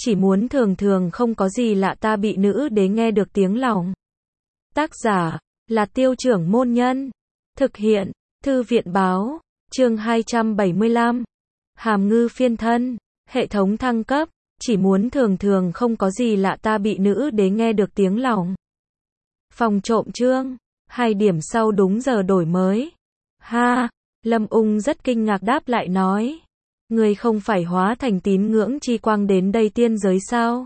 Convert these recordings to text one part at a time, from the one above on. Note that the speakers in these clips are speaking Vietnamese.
chỉ muốn thường thường không có gì lạ ta bị nữ đế nghe được tiếng lòng. Tác giả là Tiêu Trưởng Môn Nhân. Thực hiện Thư viện Báo. Chương 275. Hàm ngư phiên thân. Hệ thống thăng cấp. Chỉ muốn thường thường không có gì lạ ta bị nữ đế nghe được tiếng lòng. Phòng trộm chương. 2 điểm sau đúng giờ đổi mới. Ha! Lâm Ung rất kinh ngạc đáp lại nói. Người không phải hóa thành tín ngưỡng chi quang đến đây tiên giới sao?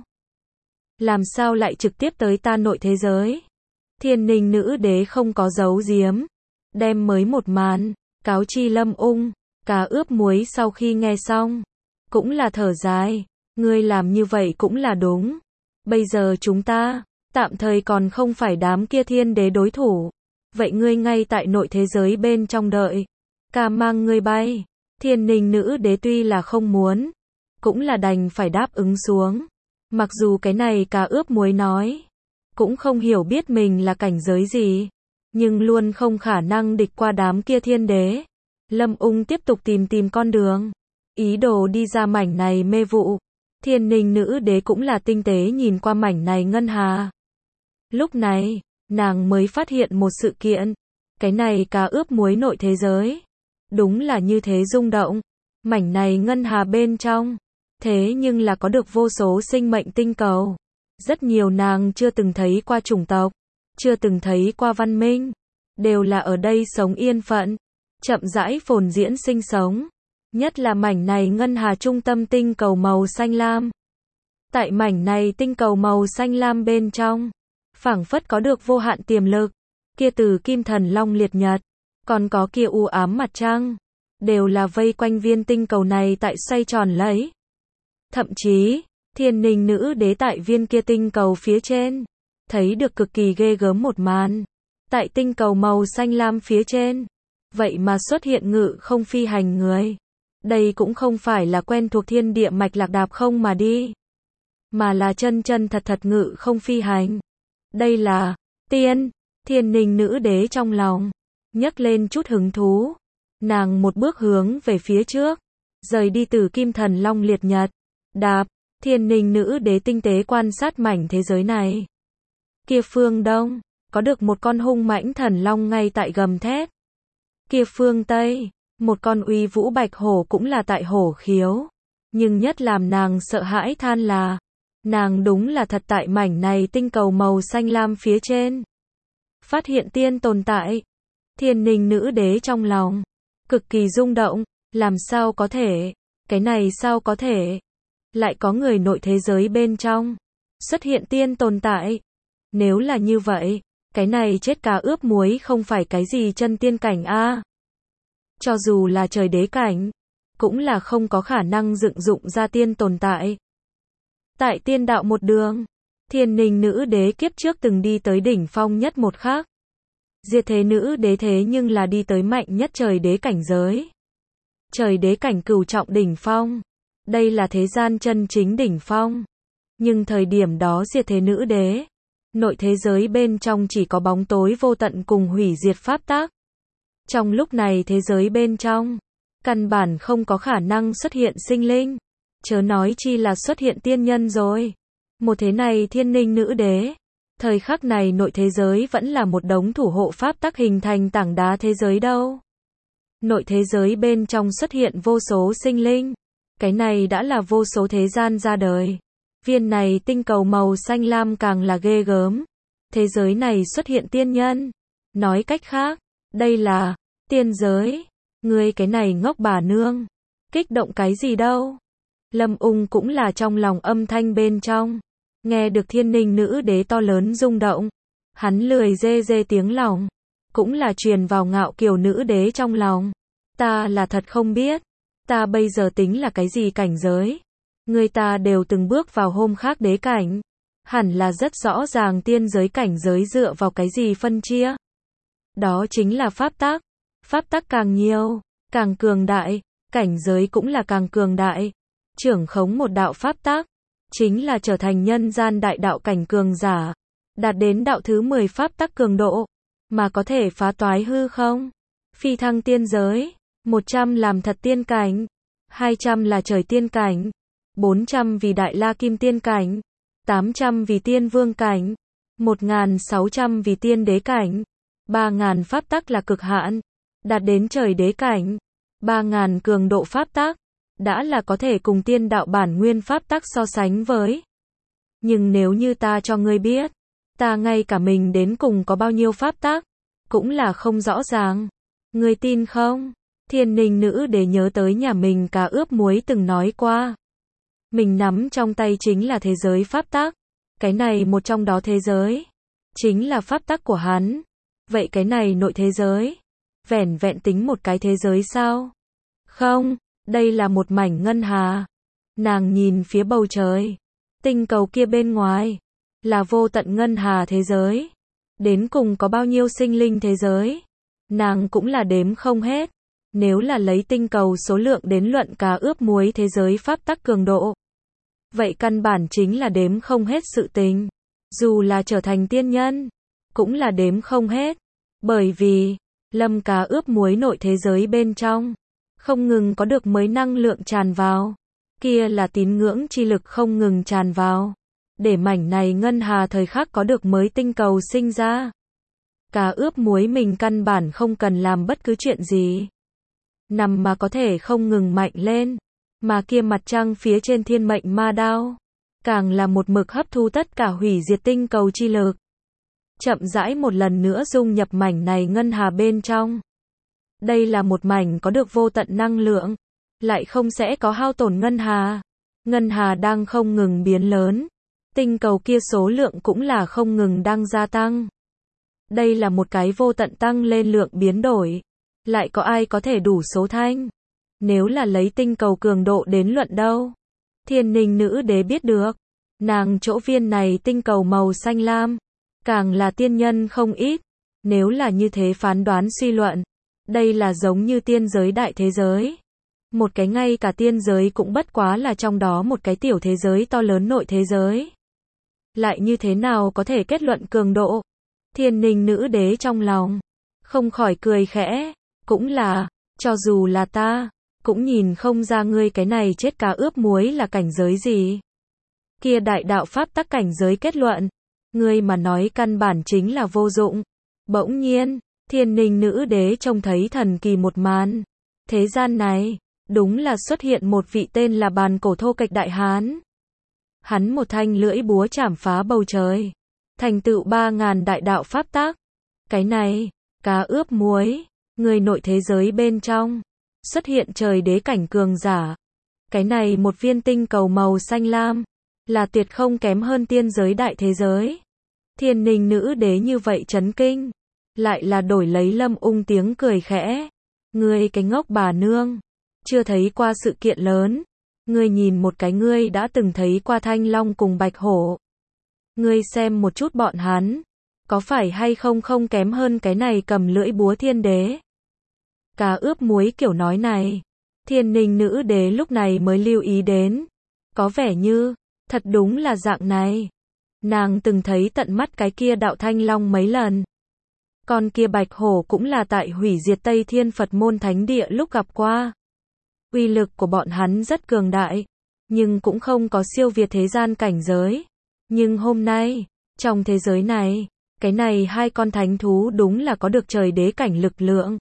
Làm sao lại trực tiếp tới ta nội thế giới? Thiên Ninh nữ đế không có giấu giếm. Đem mới một màn, cáo chi Lâm Ung. Cá ướp muối sau khi nghe xong. Cũng là thở dài. Ngươi làm như vậy cũng là đúng. Bây giờ chúng ta, tạm thời còn không phải đám kia thiên đế đối thủ. Vậy ngươi ngay tại nội thế giới bên trong đợi. Ca mang ngươi bay. Thiên Ninh nữ đế tuy là không muốn, cũng là đành phải đáp ứng xuống. Mặc dù cái này cá ướp muối nói, cũng không hiểu biết mình là cảnh giới gì, nhưng luôn không khả năng địch qua đám kia thiên đế. Lâm Ung tiếp tục tìm con đường, ý đồ đi ra mảnh này mê vụ. Thiên Ninh nữ đế cũng là tinh tế nhìn qua mảnh này ngân hà. Lúc này, nàng mới phát hiện một sự kiện. Cái này cá ướp muối nội thế giới. Đúng là như thế rung động. Mảnh này ngân hà bên trong. Thế nhưng là có được vô số sinh mệnh tinh cầu. Rất nhiều nàng chưa từng thấy qua chủng tộc. Chưa từng thấy qua văn minh. Đều là ở đây sống yên phận. Chậm rãi phồn diễn sinh sống. Nhất là mảnh này ngân hà trung tâm tinh cầu màu xanh lam. Tại mảnh này tinh cầu màu xanh lam bên trong. Phảng phất có được vô hạn tiềm lực. Kia từ kim thần long liệt nhật. Còn có kia u ám mặt trăng. Đều là vây quanh viên tinh cầu này tại xoay tròn lấy. Thậm chí, Thiên Ninh nữ đế tại viên kia tinh cầu phía trên. Thấy được cực kỳ ghê gớm một màn. Tại tinh cầu màu xanh lam phía trên. Vậy mà xuất hiện ngự không phi hành người. Đây cũng không phải là quen thuộc thiên địa mạch lạc đạp không mà đi. Mà là chân thật ngự không phi hành. Đây là Thiên Ninh nữ đế trong lòng nhấc lên chút hứng thú. Nàng một bước hướng về phía trước, rời đi từ kim thần long liệt nhật. Đạp, Thiên Ninh nữ đế tinh tế quan sát mảnh thế giới này. Kia phương đông, có được một con hung mãnh thần long ngay tại gầm thét. Kia phương tây, một con uy vũ bạch hổ cũng là tại hổ khiếu. Nhưng nhất làm nàng sợ hãi than là, nàng đúng là thật tại mảnh này tinh cầu màu xanh lam phía trên. Phát hiện tiên tồn tại. Thiên Ninh nữ đế trong lòng cực kỳ rung động. Làm sao có thể? Cái này sao có thể? Lại có người nội thế giới bên trong xuất hiện tiên tồn tại. Nếu là như vậy, cái này chết cá ướp muối không phải cái gì chân tiên cảnh a. Cho dù là trời đế cảnh, cũng là không có khả năng dựng dụng ra tiên tồn tại. Tại tiên đạo một đường, Thiên Ninh nữ đế kiếp trước từng đi tới đỉnh phong nhất một khắc. Diệt thế nữ đế thế nhưng là đi tới mạnh nhất trời đế cảnh giới. Trời đế cảnh cửu trọng đỉnh phong. Đây là thế gian chân chính đỉnh phong. Nhưng thời điểm đó diệt thế nữ đế, nội thế giới bên trong chỉ có bóng tối vô tận cùng hủy diệt pháp tắc. Trong lúc này thế giới bên trong, căn bản không có khả năng xuất hiện sinh linh. Chớ nói chi là xuất hiện tiên nhân rồi. Một thế này Thiên Ninh nữ đế. Thời khắc này nội thế giới vẫn là một đống thủ hộ pháp tắc hình thành tảng đá thế giới đâu. Nội thế giới bên trong xuất hiện vô số sinh linh. Cái này đã là vô số thế gian ra đời. Viên này tinh cầu màu xanh lam càng là ghê gớm. Thế giới này xuất hiện tiên nhân. Nói cách khác, đây là tiên giới. Ngươi cái này ngốc bà nương. Kích động cái gì đâu. Lâm Ung cũng là trong lòng âm thanh bên trong. Nghe được Thiên Ninh nữ đế to lớn rung động. Hắn lười dê tiếng lòng. Cũng là truyền vào ngạo kiều nữ đế trong lòng. Ta là thật không biết. Ta bây giờ tính là cái gì cảnh giới. Người ta đều từng bước vào hôm khác đế cảnh. Hẳn là rất rõ ràng tiên giới cảnh giới dựa vào cái gì phân chia. Đó chính là pháp tắc. Pháp tắc càng nhiều, càng cường đại. Cảnh giới cũng là càng cường đại. Trưởng khống một đạo pháp tắc. Chính là trở thành nhân gian đại đạo cảnh cường giả. Đạt đến đạo thứ 10 pháp tắc cường độ. Mà có thể phá toái hư không? Phi thăng tiên giới. 100 làm thật tiên cảnh. 200 là trời tiên cảnh. 400 vì Đại La Kim Tiên cảnh, 800 vì Tiên Vương cảnh, 1.600 vì Tiên Đế cảnh, 3.000 pháp tắc là cực hạn, đạt đến trời đế cảnh, 3.000 cường độ pháp tắc, đã là có thể cùng tiên đạo bản nguyên pháp tắc so sánh với. Nhưng nếu như ta cho ngươi biết, ta ngay cả mình đến cùng có bao nhiêu pháp tắc, cũng là không rõ ràng. Ngươi tin không? Thiên Ninh nữ đế nhớ tới nhà mình Cá Ướp Muối từng nói qua. Mình nắm trong tay chính là thế giới pháp tắc. Cái này một trong đó thế giới, chính là pháp tắc của hắn. Vậy cái này nội thế giới, vẻn vẹn tính một cái thế giới sao? Không, đây là một mảnh ngân hà. Nàng nhìn phía bầu trời, tinh cầu kia bên ngoài, là vô tận ngân hà thế giới. Đến cùng có bao nhiêu sinh linh thế giới, nàng cũng là đếm không hết. Nếu là lấy tinh cầu số lượng đến luận Cá Ướp Muối thế giới pháp tắc cường độ, vậy căn bản chính là đếm không hết sự tình. Dù là trở thành tiên nhân, cũng là đếm không hết. Bởi vì, Lâm Cá Ướp Muối nội thế giới bên trong, không ngừng có được mới năng lượng tràn vào. Kia là tín ngưỡng chi lực không ngừng tràn vào. Để mảnh này ngân hà thời khắc có được mới tinh cầu sinh ra. Cá Ướp Muối mình căn bản không cần làm bất cứ chuyện gì. Nằm mà có thể không ngừng mạnh lên. Mà kia mặt trăng phía trên thiên mệnh ma đao, càng là một mực hấp thu tất cả hủy diệt tinh cầu chi lực. Chậm rãi một lần nữa dung nhập mảnh này ngân hà bên trong. Đây là một mảnh có được vô tận năng lượng, lại không sẽ có hao tổn ngân hà. Ngân hà đang không ngừng biến lớn, tinh cầu kia số lượng cũng là không ngừng đang gia tăng. Đây là một cái vô tận tăng lên lượng biến đổi, lại có ai có thể đủ số thanh? Nếu là lấy tinh cầu cường độ đến luận đâu? Thiên Ninh nữ đế biết được, nàng chỗ viên này tinh cầu màu xanh lam, càng là tiên nhân không ít. Nếu là như thế phán đoán suy luận, đây là giống như tiên giới đại thế giới. Một cái ngay cả tiên giới cũng bất quá là trong đó một cái tiểu thế giới to lớn nội thế giới. Lại như thế nào có thể kết luận cường độ? Thiên Ninh nữ đế trong lòng không khỏi cười khẽ, cũng là, cho dù là ta, cũng nhìn không ra ngươi cái này chết Cá Ướp Muối là cảnh giới gì. Kia đại đạo pháp tắc cảnh giới kết luận, ngươi mà nói căn bản chính là vô dụng. Bỗng nhiên, Thiên Ninh nữ đế trông thấy thần kỳ một màn. Thế gian này, đúng là xuất hiện một vị tên là Bàn Cổ Thô Kệch Đại Hán. Hắn một thanh lưỡi búa chảm phá bầu trời, thành tựu 3.000 đại đạo pháp tắc. Cái này, Cá Ướp Muối, người nội thế giới bên trong, xuất hiện trời đế cảnh cường giả. Cái này một viên tinh cầu màu xanh lam, là tuyệt không kém hơn tiên giới đại thế giới. Thiên Ninh nữ đế như vậy chấn kinh, lại là đổi lấy Lâm Ung tiếng cười khẽ. Ngươi cái ngốc bà nương, chưa thấy qua sự kiện lớn. Ngươi nhìn một cái ngươi đã từng thấy qua Thanh Long cùng Bạch Hổ. Ngươi xem một chút bọn hắn, có phải hay không không kém hơn cái này cầm lưỡi búa thiên đế. Cá Ướp Muối kiểu nói này, Thiên Ninh nữ đế lúc này mới lưu ý đến. Có vẻ như, thật đúng là dạng này. Nàng từng thấy tận mắt cái kia đạo Thanh Long mấy lần. Còn kia Bạch Hổ cũng là tại hủy diệt Tây Thiên Phật môn thánh địa lúc gặp qua. Uy lực của bọn hắn rất cường đại, nhưng cũng không có siêu việt thế gian cảnh giới. Nhưng hôm nay, trong thế giới này, cái này hai con thánh thú đúng là có được trời đế cảnh lực lượng.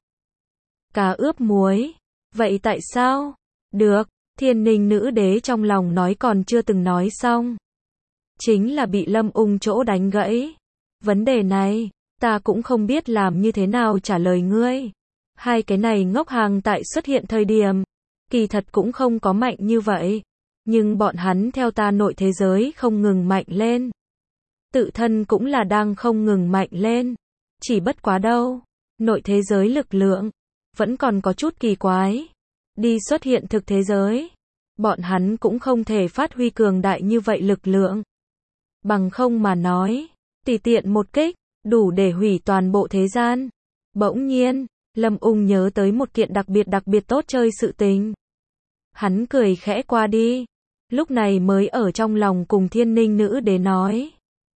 Cá Ướp Muối, vậy tại sao? Được, Thiên Ninh nữ đế trong lòng nói còn chưa từng nói xong. Chính là bị Lâm Ung chỗ đánh gãy. Vấn đề này, ta cũng không biết làm như thế nào trả lời ngươi. Hai cái này ngốc hàng tại xuất hiện thời điểm, kỳ thật cũng không có mạnh như vậy. Nhưng bọn hắn theo ta nội thế giới không ngừng mạnh lên. Tự thân cũng là đang không ngừng mạnh lên. Chỉ bất quá đâu, nội thế giới lực lượng vẫn còn có chút kỳ quái. Đi xuất hiện thực thế giới, bọn hắn cũng không thể phát huy cường đại như vậy lực lượng. Bằng không mà nói, tùy tiện một kích, đủ để hủy toàn bộ thế gian. Bỗng nhiên, Lâm Ung nhớ tới một kiện đặc biệt tốt chơi sự tình. Hắn cười khẽ qua đi, lúc này mới ở trong lòng cùng Thiên Ninh nữ đế nói.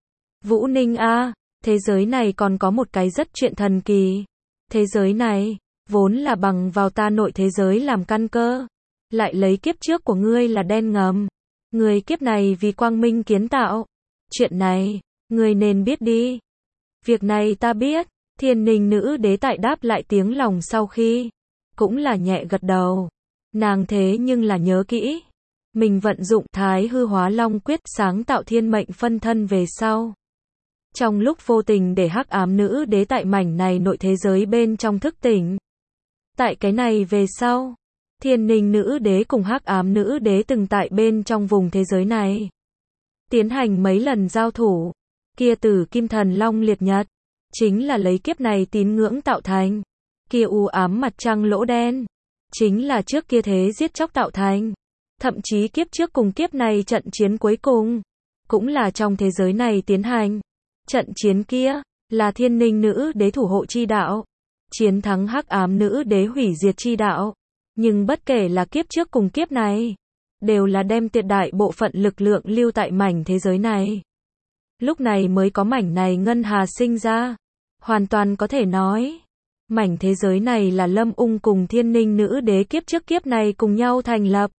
Vũ Ninh a, thế giới này còn có một cái rất chuyện thần kỳ. Thế giới này, vốn là bằng vào ta nội thế giới làm căn cơ. Lại lấy kiếp trước của ngươi là đen ngầm. Người kiếp này vì quang minh kiến tạo. Chuyện này, người nên biết đi. Việc này ta biết. Thiên Ninh nữ đế tại đáp lại tiếng lòng sau khi. Cũng là nhẹ gật đầu. Nàng thế nhưng là nhớ kỹ. Mình vận dụng Thái Hư Hóa Long Quyết sáng tạo thiên mệnh phân thân về sau. Trong lúc vô tình để hắc ám nữ đế tại mảnh này nội thế giới bên trong thức tỉnh. Tại cái này về sau, Thiên Ninh nữ đế cùng hắc ám nữ đế từng tại bên trong vùng thế giới này. Tiến hành mấy lần giao thủ. Kia Tử Kim Thần Long Liệt Nhật. Chính là lấy kiếp này tín ngưỡng tạo thành. Kia u ám mặt trăng lỗ đen. Chính là trước kia thế giết chóc tạo thành. Thậm chí kiếp trước cùng kiếp này trận chiến cuối cùng. Cũng là trong thế giới này tiến hành. Trận chiến kia, là Thiên Ninh nữ đế thủ hộ chi đạo. Chiến thắng hắc ám nữ đế hủy diệt chi đạo. Nhưng bất kể là kiếp trước cùng kiếp này, đều là đem tuyệt đại bộ phận lực lượng lưu tại mảnh thế giới này. Lúc này mới có mảnh này ngân hà sinh ra. Hoàn toàn có thể nói, mảnh thế giới này là Lâm Ung cùng Thiên Ninh nữ đế kiếp trước kiếp này cùng nhau thành lập.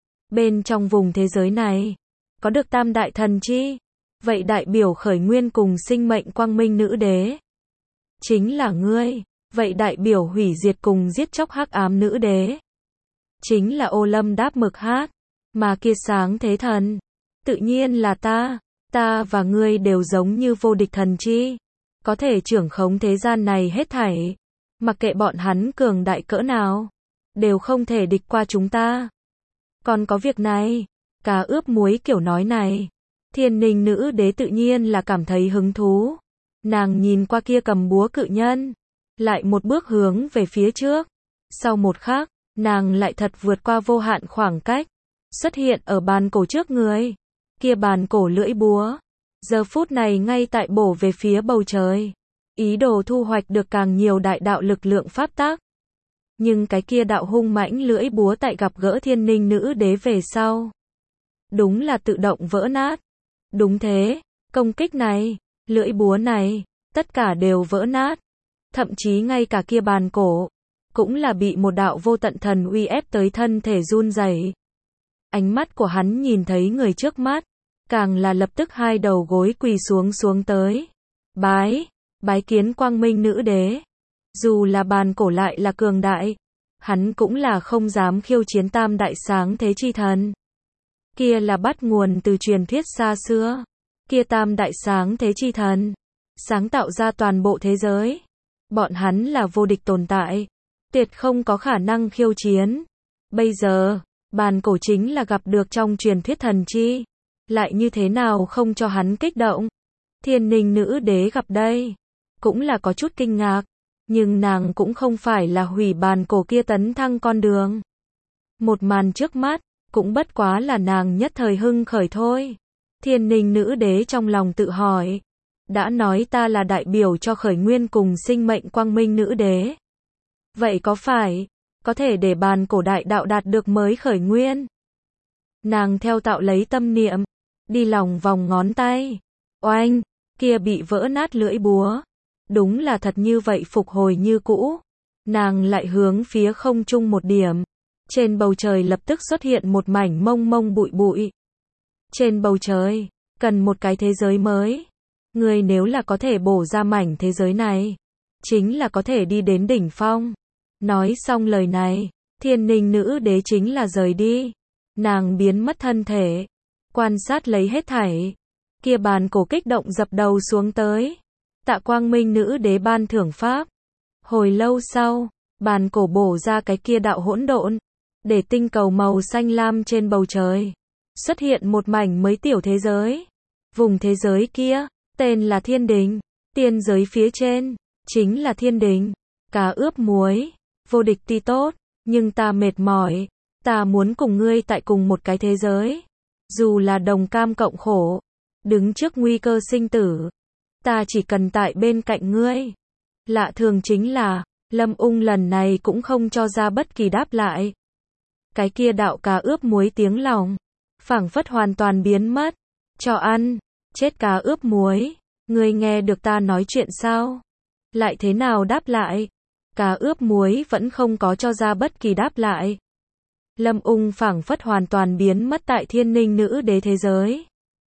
Bên trong vùng thế giới này, có được tam đại thần chi. Vậy đại biểu khởi nguyên cùng sinh mệnh quang minh nữ đế. Chính là ngươi. Vậy đại biểu hủy diệt cùng giết chóc hắc ám nữ đế. Chính là Ô Lâm Đáp Mực Hát. Mà kia sáng thế thần. Tự nhiên là ta. Ta và ngươi đều giống như vô địch thần chi. Có thể trưởng khống thế gian này hết thảy. Mặc kệ bọn hắn cường đại cỡ nào. Đều không thể địch qua chúng ta. Còn có việc này. Cá ướp muối kiểu nói này. Thiên Ninh nữ đế tự nhiên là cảm thấy hứng thú. Nàng nhìn qua kia cầm búa cự nhân. Lại một bước hướng về phía trước. Sau một khắc, nàng lại thật vượt qua vô hạn khoảng cách. Xuất hiện ở bàn cổ trước người. Kia bàn cổ lưỡi búa. Giờ phút này ngay tại bổ về phía bầu trời. Ý đồ thu hoạch được càng nhiều đại đạo lực lượng pháp tắc. Nhưng cái kia đạo hung mãnh lưỡi búa tại gặp gỡ Thiên Ninh nữ đế về sau. Đúng là tự động vỡ nát. Đúng thế, công kích này, lưỡi búa này, tất cả đều vỡ nát. Thậm chí ngay cả kia bàn cổ, cũng là bị một đạo vô tận thần uy ép tới thân thể run rẩy. Ánh mắt của hắn nhìn thấy người trước mắt, càng là lập tức hai đầu gối quỳ xuống tới. Bái kiến quang minh nữ đế. Dù là bàn cổ lại là cường đại, hắn cũng là không dám khiêu chiến tam đại sáng thế chi thần. Kia là bắt nguồn từ truyền thuyết xa xưa. Kia tam đại sáng thế chi thần, sáng tạo ra toàn bộ thế giới. Bọn hắn là vô địch tồn tại, tuyệt không có khả năng khiêu chiến. Bây giờ, bàn cổ chính là gặp được trong truyền thuyết thần chi. Lại như thế nào không cho hắn kích động. Thiên Ninh nữ đế gặp đây, cũng là có chút kinh ngạc. Nhưng nàng cũng không phải là hủy bàn cổ kia tấn thăng con đường. Một màn trước mắt, cũng bất quá là nàng nhất thời hưng khởi thôi. Thiên Ninh nữ đế trong lòng tự hỏi. Đã nói ta là đại biểu cho khởi nguyên cùng sinh mệnh quang minh nữ đế. Vậy có phải, có thể để bàn cổ đại đạo đạt được mới khởi nguyên? Nàng theo tạo lấy tâm niệm, đi lòng vòng ngón tay. Oanh, kia bị vỡ nát lưỡi búa. Đúng là thật như vậy phục hồi như cũ. Nàng lại hướng phía không trung một điểm. Trên bầu trời lập tức xuất hiện một mảnh mông mông bụi bụi. Trên bầu trời, cần một cái thế giới mới. Người nếu là có thể bổ ra mảnh thế giới này, chính là có thể đi đến đỉnh phong. Nói xong lời này, Thiên Ninh nữ đế chính là rời đi. Nàng biến mất thân thể, quan sát lấy hết thảy. Kia bàn cổ kích động dập đầu xuống tới. Tạ quang minh nữ đế ban thưởng pháp. Hồi lâu sau, bàn cổ bổ ra cái kia đạo hỗn độn. Để tinh cầu màu xanh lam trên bầu trời. Xuất hiện một mảnh mới tiểu thế giới. Vùng thế giới kia, tên là Thiên Đình. Tiên giới phía trên, chính là Thiên Đình. Cá ướp muối, vô địch ti tốt. Nhưng ta mệt mỏi. Ta muốn cùng ngươi tại cùng một cái thế giới. Dù là đồng cam cộng khổ. Đứng trước nguy cơ sinh tử. Ta chỉ cần tại bên cạnh ngươi. Lạ thường chính là, Lâm Ung lần này cũng không cho ra bất kỳ đáp lại. Cái kia đạo cá ướp muối tiếng lòng, phảng phất hoàn toàn biến mất. Cho ăn, chết cá ướp muối. Ngươi nghe được ta nói chuyện sao? Lại thế nào đáp lại? Cá ướp muối vẫn không có cho ra bất kỳ đáp lại. Lâm Ung phảng phất hoàn toàn biến mất tại Thiên Ninh nữ đế thế giới.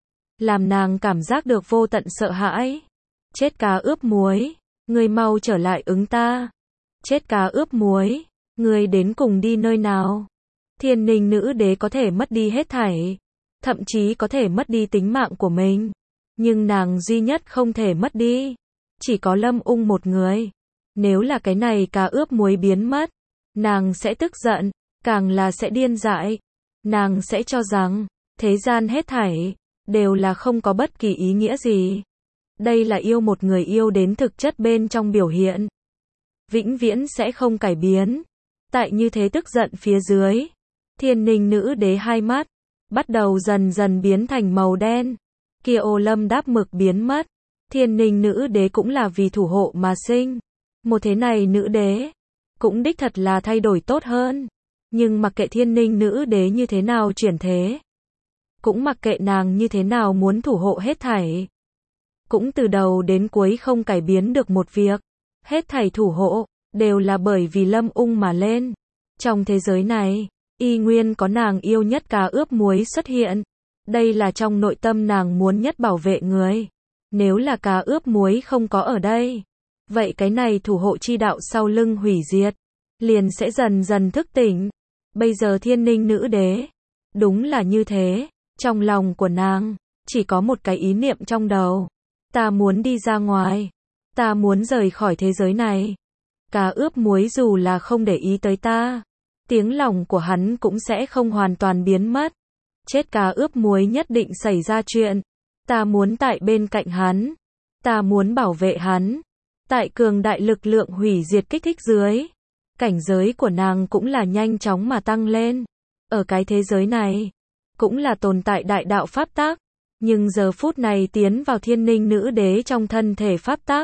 Làm nàng cảm giác được vô tận sợ hãi. Chết cá ướp muối, ngươi mau trở lại ứng ta. Chết cá ướp muối, ngươi đến cùng đi nơi nào? Thiên Ninh nữ đế có thể mất đi hết thảy, thậm chí có thể mất đi tính mạng của mình, nhưng nàng duy nhất không thể mất đi, chỉ có Lâm Ung một người. Nếu là cái này cá ướp muối biến mất, nàng sẽ tức giận, càng là sẽ điên dại. Nàng sẽ cho rằng, thế gian hết thảy, đều là không có bất kỳ ý nghĩa gì. Đây là yêu một người yêu đến thực chất bên trong biểu hiện. Vĩnh viễn sẽ không cải biến. Tại như thế tức giận phía dưới, Thiên Ninh nữ đế hai mắt, bắt đầu dần dần biến thành màu đen. Kia ô lâm đáp mực biến mất. Thiên Ninh nữ đế cũng là vì thủ hộ mà sinh. Một thế này nữ đế, cũng đích thật là thay đổi tốt hơn. Nhưng mặc kệ Thiên Ninh nữ đế như thế nào chuyển thế, cũng mặc kệ nàng như thế nào muốn thủ hộ hết thảy, cũng từ đầu đến cuối không cải biến được một việc. Hết thảy thủ hộ, đều là bởi vì Lâm Ung mà lên. Trong thế giới này, y nguyên có nàng yêu nhất cá ướp muối xuất hiện. Đây là trong nội tâm nàng muốn nhất bảo vệ người. Nếu là cá ướp muối không có ở đây, vậy cái này thủ hộ chi đạo sau lưng hủy diệt, liền sẽ dần dần thức tỉnh. Bây giờ Thiên Ninh nữ đế, đúng là như thế. Trong lòng của nàng, chỉ có một cái ý niệm trong đầu. Ta muốn đi ra ngoài. Ta muốn rời khỏi thế giới này. Cá ướp muối dù là không để ý tới ta, tiếng lòng của hắn cũng sẽ không hoàn toàn biến mất. Chết cá ướp muối nhất định xảy ra chuyện. Ta muốn tại bên cạnh hắn. Ta muốn bảo vệ hắn. Tại cường đại lực lượng hủy diệt kích thích dưới, cảnh giới của nàng cũng là nhanh chóng mà tăng lên. Ở cái thế giới này, cũng là tồn tại đại đạo pháp tắc. Nhưng giờ phút này tiến vào Thiên Ninh nữ đế trong thân thể pháp tắc,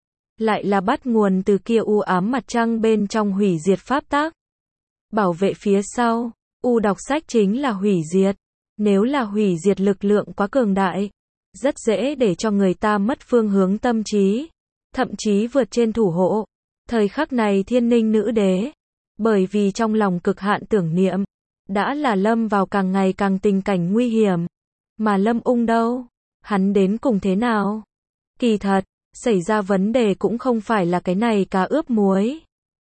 lại là bắt nguồn từ kia u ám mặt trăng bên trong hủy diệt pháp tắc. Bảo vệ phía sau, u đọc sách chính là hủy diệt. Nếu là hủy diệt lực lượng quá cường đại, rất dễ để cho người ta mất phương hướng tâm trí, thậm chí vượt trên thủ hộ. Thời khắc này Thiên Ninh nữ đế, bởi vì trong lòng cực hạn tưởng niệm, đã là lâm vào càng ngày càng tình cảnh nguy hiểm. Mà Lâm Ung đâu? Hắn đến cùng thế nào? Kỳ thật, xảy ra vấn đề cũng không phải là cái này cá ướp muối,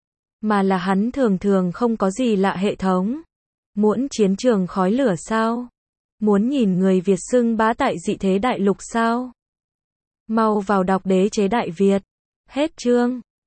mà là hắn thường thường không có gì lạ hệ thống. Muốn chiến trường khói lửa sao? Muốn nhìn người Việt xưng bá tại dị thế đại lục sao? Mau vào đọc Đế chế Đại Việt. Hết chương.